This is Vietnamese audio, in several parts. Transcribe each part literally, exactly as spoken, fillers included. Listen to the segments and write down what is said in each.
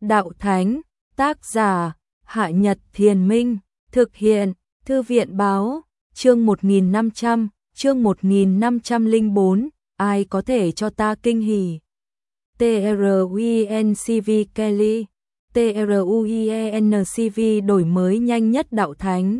đạo thánh, tác giả, Hạ Nhật Thiền Minh, thực hiện, Thư viện Báo, chương một nghìn năm trăm, chương một nghìn năm trăm lẻ bốn, ai có thể cho ta kinh hỉ. TRUINCV Kelly, TRUIENCV đổi mới nhanh nhất đạo thánh.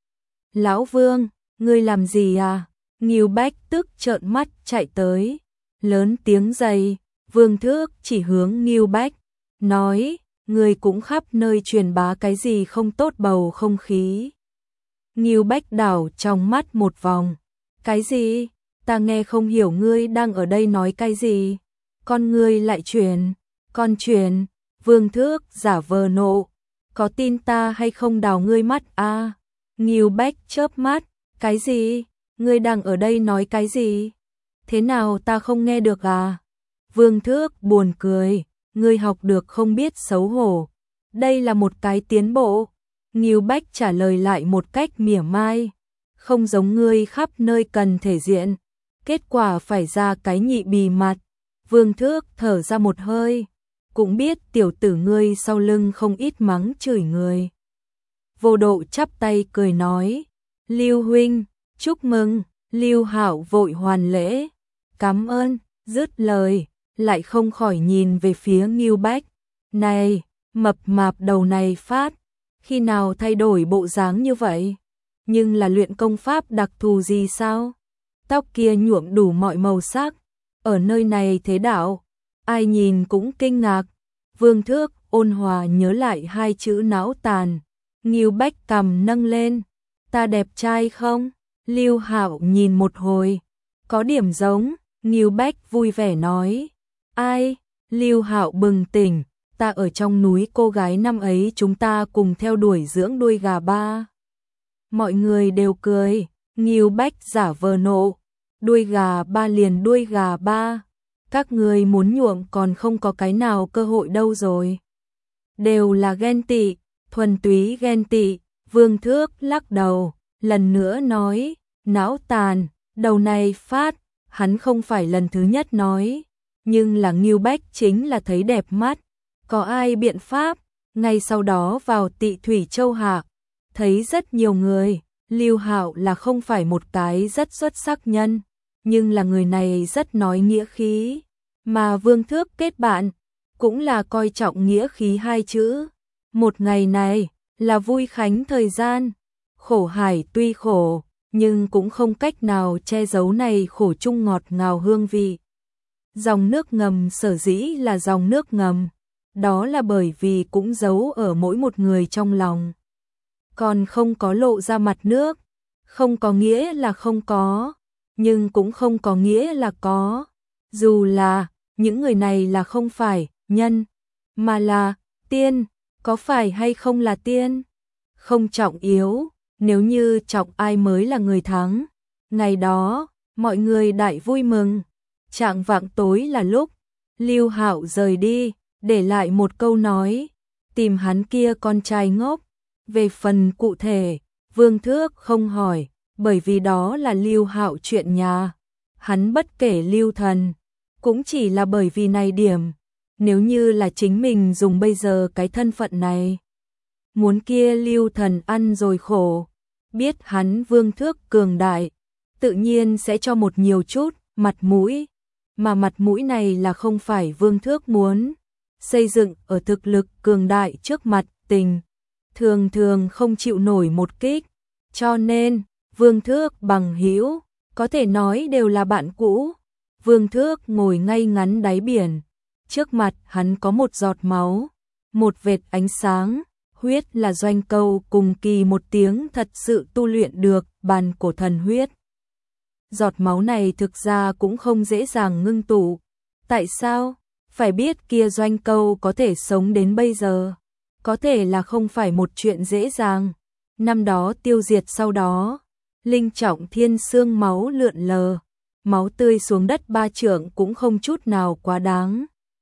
Lão Vương, ngươi làm gì à? Ngưu Bách tức trợn mắt chạy tới, lớn tiếng dày, Vương Thước chỉ hướng Ngưu Bách, nói, ngươi cũng khắp nơi truyền bá cái gì không tốt bầu không khí. Ngưu Bách đảo trong mắt một vòng, cái gì? Ta nghe không hiểu ngươi đang ở đây nói cái gì. Con ngươi lại truyền, con truyền, Vương Thước giả vờ nộ, có tin ta hay không đào ngươi mắt a? À? Ngưu Bách chớp mắt, cái gì? Ngươi đang ở đây nói cái gì? Thế nào ta không nghe được à? Vương Thước buồn cười, ngươi học được không biết xấu hổ. Đây là một cái tiến bộ. Ngưu Bách trả lời lại một cách mỉa mai, không giống ngươi khắp nơi cần thể diện, kết quả phải ra cái nhị bì mặt. Vương Thước thở ra một hơi, cũng biết tiểu tử ngươi sau lưng không ít mắng chửi người. Vô Độ chắp tay cười nói, Lưu huynh, chúc mừng. Lưu Hạo vội hoàn lễ, cảm ơn, dứt lời, lại không khỏi nhìn về phía Ngưu Bách. Này, mập mạp đầu này phát, khi nào thay đổi bộ dáng như vậy? Nhưng là luyện công pháp đặc thù gì sao? Tóc kia nhuộm đủ mọi màu sắc, ở nơi này thế đạo, ai nhìn cũng kinh ngạc. Vương Thước ôn hòa nhớ lại hai chữ não tàn. Ngưu Bách cằm nâng lên, ta đẹp trai không? Lưu Hạo nhìn một hồi, có điểm giống. Ngưu Bách vui vẻ nói, ai? Lưu Hạo bừng tỉnh, ta ở trong núi cô gái năm ấy chúng ta cùng theo đuổi dưỡng đuôi gà ba. Mọi người đều cười, Ngưu Bách giả vờ nộ, đuôi gà ba liền đuôi gà ba, các người muốn nhuộm còn không có cái nào cơ hội đâu rồi. Đều là ghen tị, thuần túy ghen tị. Vương Thước lắc đầu, lần nữa nói, não tàn, đầu này phát, hắn không phải lần thứ nhất nói, nhưng là Ngưu Bách chính là thấy đẹp mắt, có ai biện pháp. Ngay sau đó vào Tị Thủy Châu Hạ, thấy rất nhiều người. Lưu Hạo là không phải một cái rất xuất sắc nhân, nhưng là người này rất nói nghĩa khí, mà Vương Thước kết bạn cũng là coi trọng nghĩa khí hai chữ. Một ngày này là vui khánh thời gian, khổ hải tuy khổ, nhưng cũng không cách nào che giấu này khổ chung ngọt ngào hương vị. Dòng nước ngầm sở dĩ là dòng nước ngầm, đó là bởi vì cũng giấu ở mỗi một người trong lòng, còn không có lộ ra mặt nước. Không có nghĩa là không có, nhưng cũng không có nghĩa là có. Dù là những người này là không phải nhân, mà là tiên, có phải hay không là tiên, không trọng yếu. Nếu như trọng ai mới là người thắng. Ngày đó, mọi người đại vui mừng. Chạng vạng tối là lúc Lưu Hạo rời đi, để lại một câu nói, tìm hắn kia con trai ngốc. Về phần cụ thể, Vương Thước không hỏi, bởi vì đó là Lưu Hạo chuyện nhà. Hắn bất kể Lưu Thần, cũng chỉ là bởi vì này điểm. Nếu như là chính mình dùng bây giờ cái thân phận này, muốn kia Lưu Thần ăn rồi khổ. Biết hắn Vương Thước cường đại, tự nhiên sẽ cho một nhiều chút mặt mũi, mà mặt mũi này là không phải Vương Thước muốn. Xây dựng ở thực lực cường đại trước mặt tình, thường thường không chịu nổi một kích, cho nên Vương Thước bằng hữu có thể nói đều là bạn cũ. Vương Thước ngồi ngay ngắn đáy biển, trước mặt hắn có một giọt máu, một vệt ánh sáng. Huyết là Doanh Câu cùng kỳ một tiếng thật sự tu luyện được bàn cổ thần huyết. Giọt máu này thực ra cũng không dễ dàng ngưng tụ. Tại sao? Phải biết kia Doanh Câu có thể sống đến bây giờ, có thể là không phải một chuyện dễ dàng. Năm đó tiêu diệt sau đó, linh trọng thiên xương máu lượn lờ, máu tươi xuống đất ba trượng cũng không chút nào quá đáng.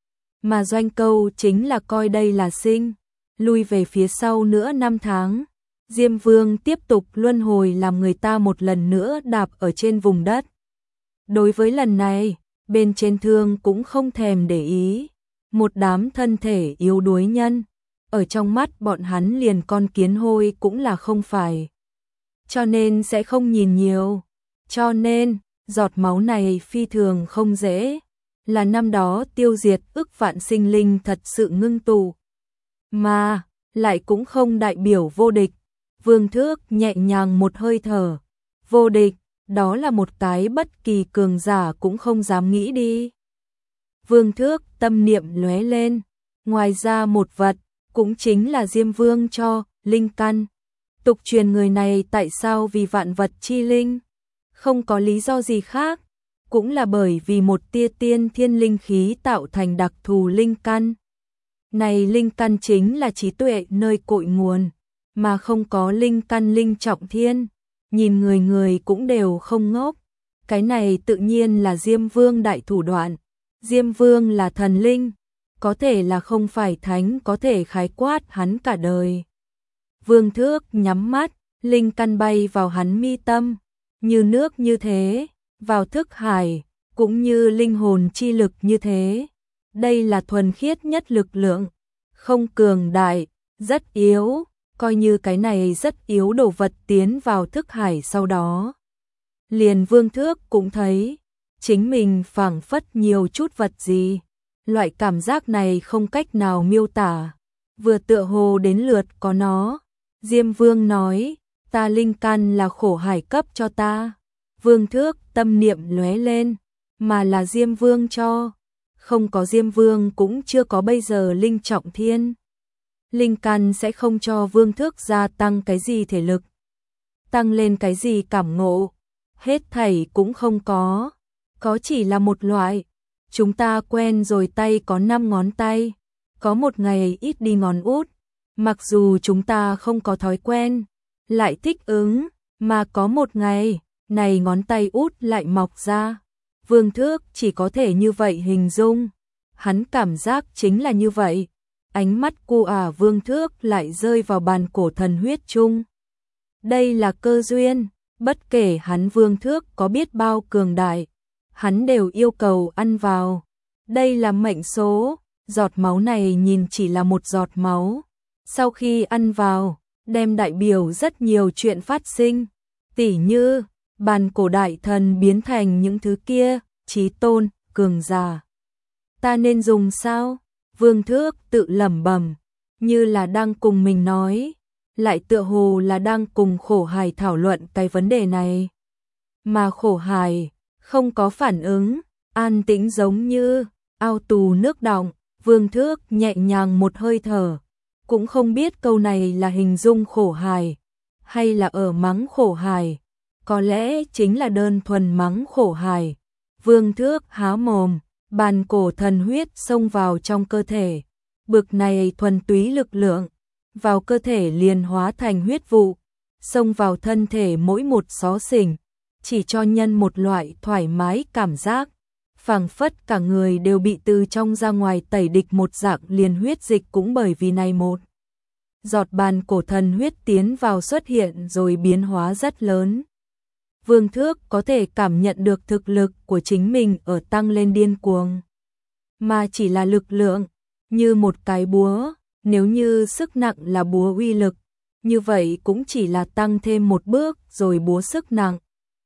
Mà Doanh Câu chính là coi đây là sinh. Lui về phía sau nữa năm tháng, Diêm Vương tiếp tục luân hồi làm người ta một lần nữa đạp ở trên vùng đất. Đối với lần này, bên trên thương cũng không thèm để ý. một đám thân thể yếu đuối nhân, ở trong mắt bọn hắn liền con kiến hôi cũng là không phải. Cho nên sẽ không nhìn nhiều, cho nên giọt máu này phi thường không dễ, là năm đó tiêu diệt ức vạn sinh linh thật sự ngưng tụ, mà lại cũng không đại biểu vô địch. Vương Thước nhẹ nhàng một hơi thở, vô địch, đó là một cái bất kỳ cường giả cũng không dám nghĩ đi. Vương Thước tâm niệm lóe lên, ngoài ra một vật, cũng chính là Diêm Vương cho, linh căn. Tục truyền người này tại sao vì vạn vật chi linh, không có lý do gì khác, cũng là bởi vì một tia tiên thiên linh khí tạo thành đặc thù linh căn. Này linh căn chính là trí tuệ nơi cội nguồn, mà không có linh căn linh trọng thiên, nhìn người người cũng đều không ngốc. Cái này tự nhiên là Diêm Vương đại thủ đoạn. Diêm Vương là thần linh, có thể là không phải thánh, có thể khái quát hắn cả đời. Vương Thước nhắm mắt, linh căn bay vào hắn mi tâm, như nước như thế, vào thức hải, cũng như linh hồn chi lực như thế. Đây là thuần khiết nhất lực lượng, không cường đại, rất yếu, coi như cái này rất yếu đồ vật tiến vào thức hải sau đó. Liền Vương Thước cũng thấy, chính mình phảng phất nhiều chút vật gì, loại cảm giác này không cách nào miêu tả, vừa tựa hồ đến lượt có nó. Diêm Vương nói, ta linh căn là khổ hải cấp cho ta. Vương Thước tâm niệm lóe lên, mà là Diêm Vương cho, không có Diêm Vương cũng chưa có bây giờ linh trọng thiên. Linh căn sẽ không cho Vương Thước gia tăng cái gì thể lực, tăng lên cái gì cảm ngộ, hết thảy cũng không có, có chỉ là một loại. Chúng ta quen rồi tay có năm ngón tay, có một ngày ít đi ngón út, mặc dù chúng ta không có thói quen, lại thích ứng, mà có một ngày, này ngón tay út lại mọc ra. Vương Thước chỉ có thể như vậy hình dung, hắn cảm giác chính là như vậy. Ánh mắt cu ả Vương Thước lại rơi vào bàn cổ thần huyết chung. Đây là cơ duyên, bất kể hắn Vương Thước có biết bao cường đại, hắn đều yêu cầu ăn vào. Đây là mệnh số, giọt máu này nhìn chỉ là một giọt máu. Sau khi ăn vào, đem đại biểu rất nhiều chuyện phát sinh, tỉ như bàn cổ đại thần biến thành những thứ kia, chí tôn, cường giả. Ta nên dùng sao? Vương Thước tự lẩm bẩm, như là đang cùng mình nói, lại tựa hồ là đang cùng khổ hài thảo luận cái vấn đề này. Mà khổ hài không có phản ứng, an tĩnh giống như ao tù nước đọng. Vương Thước nhẹ nhàng một hơi thở, cũng không biết câu này là hình dung khổ hài, hay là ở mắng khổ hài, có lẽ chính là đơn thuần mắng khổ hài. Vương Thước há mồm, bàn cổ thần huyết xông vào trong cơ thể, bực này thuần túy lực lượng, vào cơ thể liền hóa thành huyết vụ, xông vào thân thể mỗi một xó xỉnh, chỉ cho nhân một loại thoải mái cảm giác, phảng phất cả người đều bị từ trong ra ngoài tẩy địch một dạng, liền huyết dịch cũng bởi vì này một giọt bàn cổ thần huyết tiến vào xuất hiện rồi biến hóa rất lớn. Vương Thước có thể cảm nhận được thực lực của chính mình ở tăng lên điên cuồng, mà chỉ là lực lượng, như một cái búa, nếu như sức nặng là búa uy lực, như vậy cũng chỉ là tăng thêm một bước rồi búa sức nặng,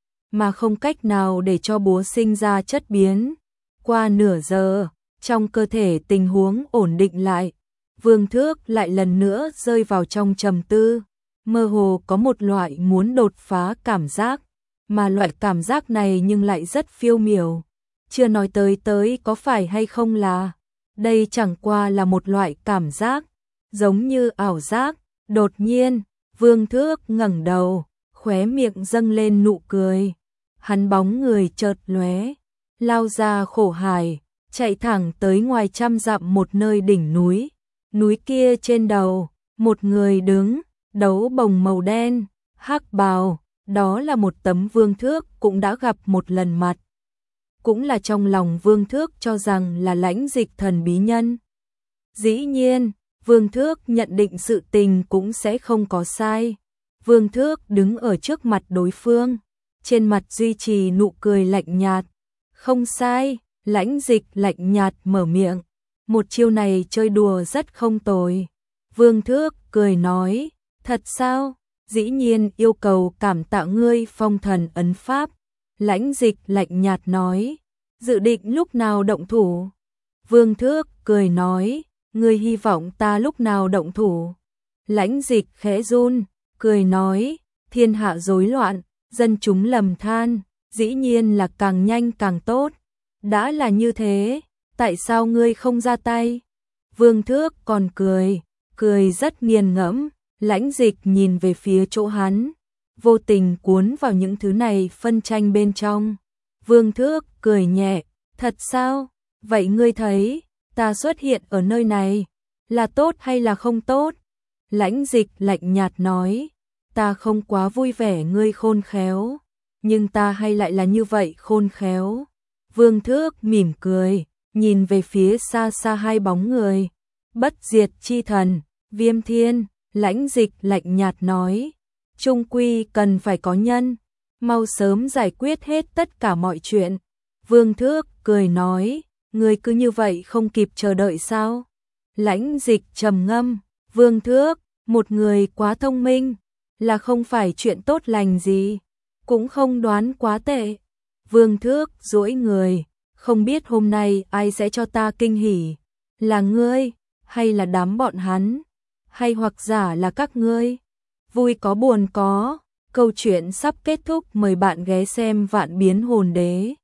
mà không cách nào để cho búa sinh ra chất biến. Qua nửa giờ, trong cơ thể tình huống ổn định lại, Vương Thước lại lần nữa rơi vào trong trầm tư, mơ hồ có một loại muốn đột phá cảm giác, mà loại cảm giác này nhưng lại rất phiêu miểu, chưa nói tới tới có phải hay không là, đây chẳng qua là một loại cảm giác, giống như ảo giác. Đột nhiên, Vương Thước ngẩng đầu, khóe miệng dâng lên nụ cười, hắn bóng người chợt lóe, lao ra khổ hải, chạy thẳng tới ngoài trăm dặm một nơi đỉnh núi. Núi kia trên đầu, một người đứng, đấu bồng màu đen, hắc bào, đó là một tấm Vương Thước cũng đã gặp một lần mặt. Cũng là trong lòng Vương Thước cho rằng là Lãnh Dịch thần bí nhân. Dĩ nhiên, Vương Thước nhận định sự tình cũng sẽ không có sai. Vương Thước đứng ở trước mặt đối phương, trên mặt duy trì nụ cười lạnh nhạt. Không sai, Lãnh Dịch lạnh nhạt mở miệng. một chiêu này chơi đùa rất không tồi. Vương Thước cười nói, thật sao? Dĩ nhiên yêu cầu cảm tạ ngươi phong thần ấn pháp. Lãnh Dịch lạnh nhạt nói, dự định lúc nào động thủ? Vương Thước cười nói, ngươi hy vọng ta lúc nào động thủ? Lãnh Dịch khẽ run, cười nói, thiên hạ rối loạn, dân chúng lầm than, dĩ nhiên là càng nhanh càng tốt. Đã là như thế, tại sao ngươi không ra tay? Vương Thước còn cười, cười rất nghiền ngẫm. Lãnh Dịch nhìn về phía chỗ hắn, vô tình cuốn vào những thứ này phân tranh bên trong. Vương Thước cười nhẹ, thật sao? Vậy ngươi thấy, ta xuất hiện ở nơi này, là tốt hay là không tốt? Lãnh Dịch lạnh nhạt nói, ta không quá vui vẻ ngươi khôn khéo, nhưng ta hay lại là như vậy khôn khéo. Vương Thước mỉm cười, nhìn về phía xa xa hai bóng người. Bất diệt chi thần, Viêm Thiên. Lãnh Dịch lạnh nhạt nói, chung quy cần phải có nhân, mau sớm giải quyết hết tất cả mọi chuyện. Vương Thước cười nói, ngươi cứ như vậy không kịp chờ đợi sao? Lãnh Dịch trầm ngâm, Vương Thước, một người quá thông minh, là không phải chuyện tốt lành gì, cũng không đoán quá tệ. Vương Thước duỗi người, không biết hôm nay ai sẽ cho ta kinh hỉ, là ngươi, hay là đám bọn hắn? Hay hoặc giả là các ngươi? Vui có buồn có, câu chuyện sắp kết thúc, mời bạn ghé xem Vạn Biến Hồn Đế.